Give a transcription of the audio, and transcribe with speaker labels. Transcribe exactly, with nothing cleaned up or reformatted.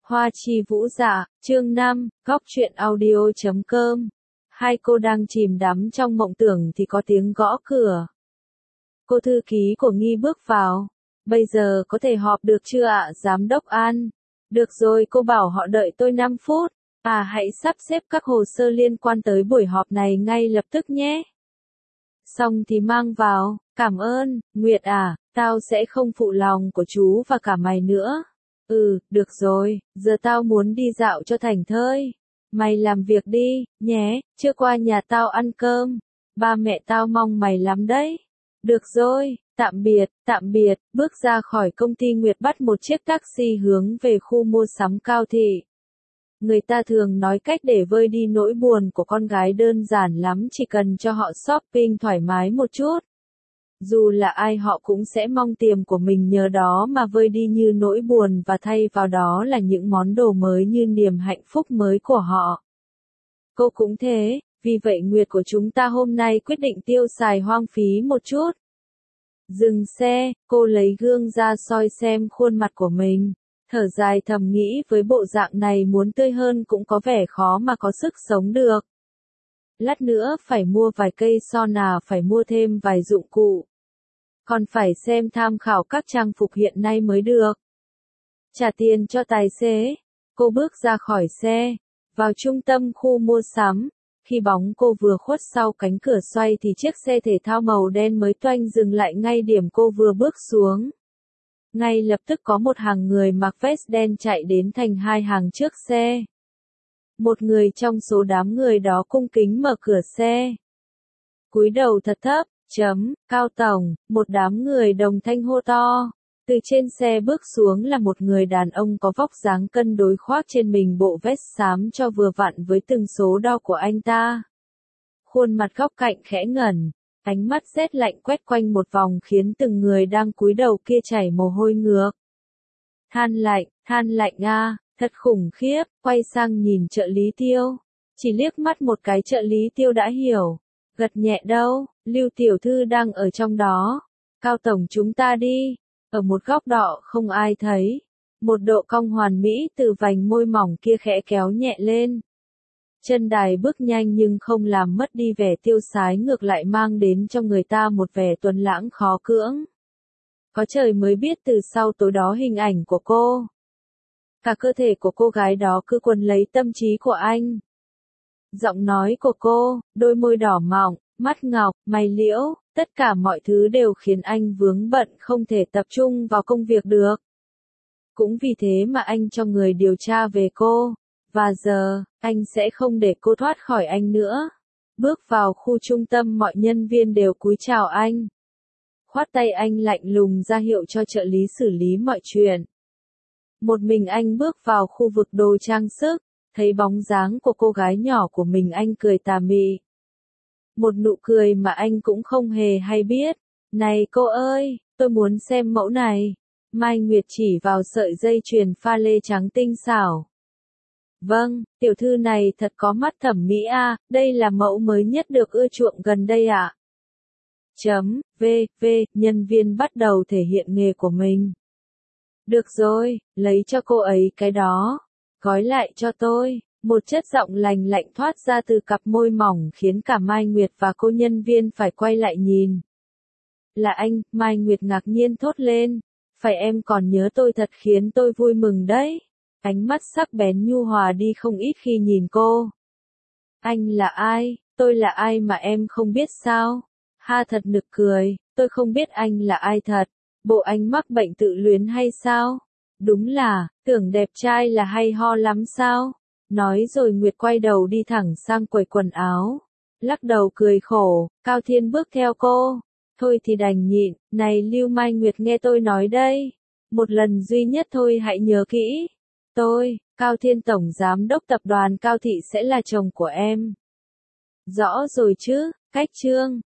Speaker 1: Hoa chi vũ dạ, chương năm, góc truyện audio chấm com. Hai cô đang chìm đắm trong mộng tưởng thì có tiếng gõ cửa. Cô thư ký của Nghi bước vào. Bây giờ có thể họp được chưa ạ, giám đốc An? Được rồi, cô bảo họ đợi tôi năm phút. À, hãy sắp xếp các hồ sơ liên quan tới buổi họp này ngay lập tức nhé. Xong thì mang vào. Cảm ơn, Nguyệt à, tao sẽ không phụ lòng của chú và cả mày nữa. Ừ, được rồi, giờ tao muốn đi dạo cho thảnh thơi. Mày làm việc đi, nhé, chưa qua nhà tao ăn cơm. Ba mẹ tao mong mày lắm đấy. Được rồi, tạm biệt, tạm biệt, bước ra khỏi công ty Nguyệt bắt một chiếc taxi hướng về khu mua sắm Cao Thị. Người ta thường nói cách để vơi đi nỗi buồn của con gái đơn giản lắm, chỉ cần cho họ shopping thoải mái một chút. Dù là ai họ cũng sẽ mong tiền của mình nhờ đó mà vơi đi như nỗi buồn và thay vào đó là những món đồ mới như niềm hạnh phúc mới của họ. Cô cũng thế, vì vậy Nguyệt của chúng ta hôm nay quyết định tiêu xài hoang phí một chút. Dừng xe, cô lấy gương ra soi xem khuôn mặt của mình. Thở dài thầm nghĩ với bộ dạng này muốn tươi hơn cũng có vẻ khó mà có sức sống được. Lát nữa phải mua vài cây son à, phải mua thêm vài dụng cụ. Còn phải xem tham khảo các trang phục hiện nay mới được. Trả tiền cho tài xế. Cô bước ra khỏi xe, vào trung tâm khu mua sắm. Khi bóng cô vừa khuất sau cánh cửa xoay thì chiếc xe thể thao màu đen mới toanh dừng lại ngay điểm cô vừa bước xuống. Ngay lập tức có một hàng người mặc vest đen chạy đến thành hai hàng trước xe. Một người trong số đám người đó cung kính mở cửa xe. Cúi đầu thật thấp, chấm, Cao Tổng, một đám người đồng thanh hô to. Từ trên xe bước xuống là một người đàn ông có vóc dáng cân đối khoác trên mình bộ vest xám cho vừa vặn với từng số đo của anh ta. Khuôn mặt góc cạnh khẽ ngẩn, ánh mắt rét lạnh quét quanh một vòng khiến từng người đang cúi đầu kia chảy mồ hôi ngược. Than lạnh, than lạnh a, thật khủng khiếp, quay sang nhìn trợ lý Tiêu. Chỉ liếc mắt một cái trợ lý Tiêu đã hiểu. Gật nhẹ đâu, Lưu tiểu thư đang ở trong đó. Cao Tổng chúng ta đi. Ở một góc đọ không ai thấy. Một độ cong hoàn mỹ từ vành môi mỏng kia khẽ kéo nhẹ lên. Chân đài bước nhanh nhưng không làm mất đi vẻ tiêu sái, ngược lại mang đến cho người ta một vẻ tuấn lãng khó cưỡng. Có trời mới biết từ sau tối đó hình ảnh của cô. Cả cơ thể của cô gái đó cứ quấn lấy tâm trí của anh. Giọng nói của cô, đôi môi đỏ mọng, mắt ngọc, mày liễu, tất cả mọi thứ đều khiến anh vướng bận không thể tập trung vào công việc được. Cũng vì thế mà anh cho người điều tra về cô. Và giờ, anh sẽ không để cô thoát khỏi anh nữa. Bước vào khu trung tâm mọi nhân viên đều cúi chào anh. Khoát tay anh lạnh lùng ra hiệu cho trợ lý xử lý mọi chuyện. Một mình anh bước vào khu vực đồ trang sức, thấy bóng dáng của cô gái nhỏ của mình anh cười tà mị. Một nụ cười mà anh cũng không hề hay biết. Này cô ơi, tôi muốn xem mẫu này. Mai Nguyệt chỉ vào sợi dây chuyền pha lê trắng tinh xảo. Vâng, tiểu thư này thật có mắt thẩm mỹ a, à, đây là mẫu mới nhất được ưa chuộng gần đây ạ. À? Chấm, v, v, nhân viên bắt đầu thể hiện nghề của mình. Được rồi, lấy cho cô ấy cái đó. Gói lại cho tôi. Một chất giọng lành lạnh thoát ra từ cặp môi mỏng khiến cả Mai Nguyệt và cô nhân viên phải quay lại nhìn. Là anh, Mai Nguyệt ngạc nhiên thốt lên. Phải em còn nhớ tôi thật khiến tôi vui mừng đấy. Ánh mắt sắc bén nhu hòa đi không ít khi nhìn cô. Anh là ai? Tôi là ai mà em không biết sao? Ha, thật nực cười, tôi không biết anh là ai thật. Bộ anh mắc bệnh tự luyến hay sao? Đúng là, tưởng đẹp trai là hay ho lắm sao? Nói rồi Nguyệt quay đầu đi thẳng sang quầy quần áo. Lắc đầu cười khổ, Cao Thiên bước theo cô. Thôi thì đành nhịn, này Lưu Mai Nguyệt nghe tôi nói đây. Một lần duy nhất thôi hãy nhớ kỹ. Tôi, Cao Thiên Tổng Giám đốc Tập đoàn Cao Thị sẽ là chồng của em. Rõ rồi chứ, cách chương.